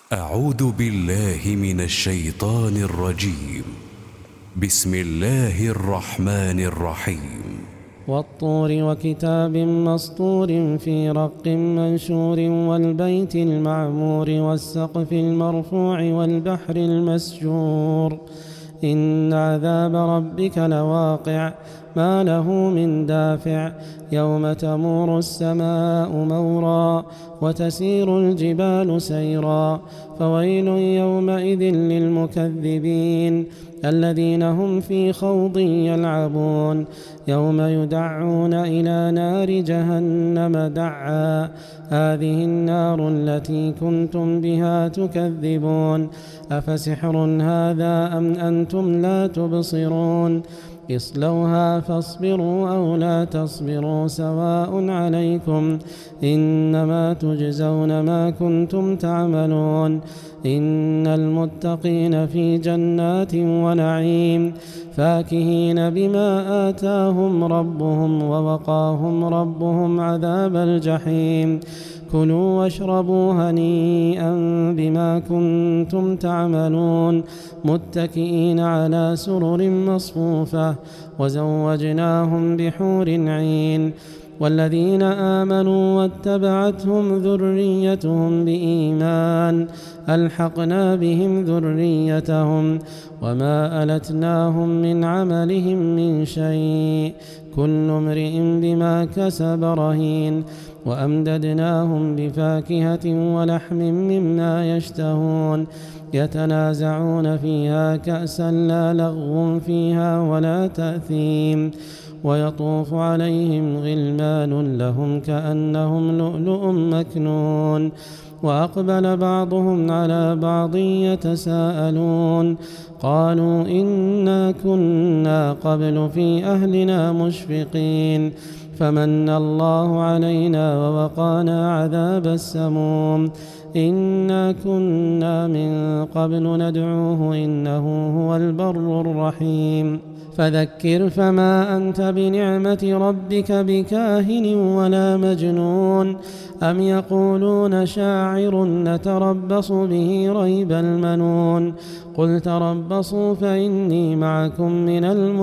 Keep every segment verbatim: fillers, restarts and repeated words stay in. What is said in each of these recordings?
أعوذ بالله من الشيطان الرجيم. بسم الله الرحمن الرحيم. والطور وكتاب مسطور في رق منشور والبيت المعمور والسقف المرفوع والبحر المسجور إن عذاب ربك لواقع ما له من دافع يوم تمور السماء مورا وتسير الجبال سيرا فويل يومئذ للمكذبين الذين هم في خوض يلعبون يوم يدعون إلى نار جهنم دعا هذه النار التي كنتم بها تكذبون أفسحر هذا أم أنتم لا تبصرون اصلوها فاصبروا أو لا تصبروا سواء عليكم إنما تجزون ما كنتم تعملون إن المتقين في جنات ونعيم فاكهين بما آتاهم ربهم ووقاهم ربهم عذاب الجحيم كلوا واشربوا هنيئا بما كنتم تعملون متكئين على سرر مصفوفة وزوجناهم بحور عين والذين آمنوا واتبعتهم ذريتهم بإيمان ألحقنا بهم ذريتهم وما ألتناهم من عملهم من شيء كل امرئ بما كسب رهين وأمددناهم بفاكهة ولحم مما يشتهون يتنازعون فيها كأسا لا لغو فيها ولا تأثيم ويطوف عليهم غلمان لهم كأنهم لؤلؤ مكنون وأقبل بعضهم على بعض يتساءلون قالوا إنا كنا قبل في أهلنا مشفقين فمن الله علينا ووقانا عذاب السموم إنا كنا من قبل ندعوه إنه هو البر الرحيم فذكر فما أنت بنعمة ربك بكاهن ولا مجنون أم يقولون شاعر نتربص به ريب المنون قل تربصوا فإني معكم من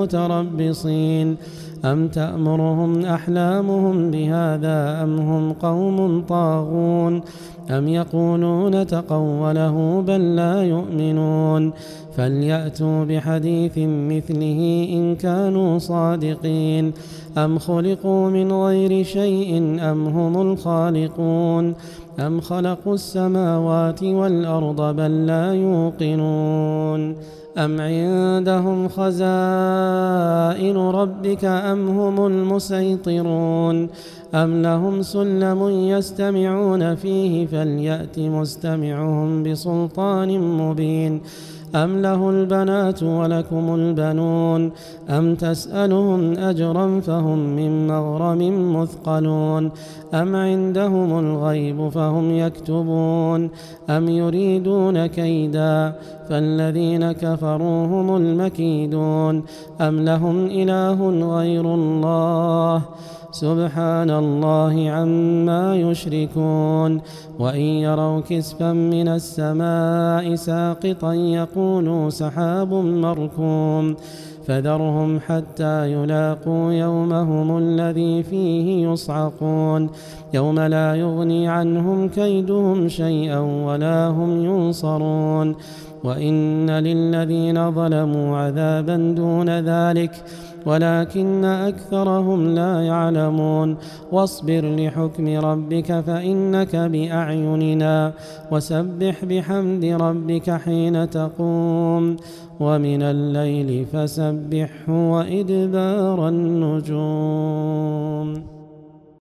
المتربصين أم تأمرهم أحلامهم بهذا أم هم قوم طاغون أم يقولون تقوله بل لا يؤمنون فليأتوا بحديث مثله إن كانوا صادقين أم خلقوا من غير شيء أم هم الخالقون أم خلقوا السماوات والأرض بل لا يوقنون أم عندهم خزائن ربك أم هم المسيطرون أم لهم سلم يستمعون فيه فليأت مستمعهم بسلطان مبين أم له البنات ولكم البنون أم تسألهم أجرا فهم من مغرم مثقلون أم عندهم الغيب فهم يكتبون أم يريدون كيدا فالذين كفروا هم المكيدون أم لهم إله غير الله سبحان الله عما يشركون وإن يروا كسفا من السماء ساقطا يقولوا سحاب مركوم فذرهم حتى يلاقوا يومهم الذي فيه يصعقون يوم لا يغني عنهم كيدهم شيئا ولا هم ينصرون وإن للذين ظلموا عذابا دون ذلك ولكن أكثرهم لا يعلمون واصبر لحكم ربك فإنك بأعيننا وسبح بحمد ربك حين تقوم ومن الليل فسبحه وإدبار النجوم.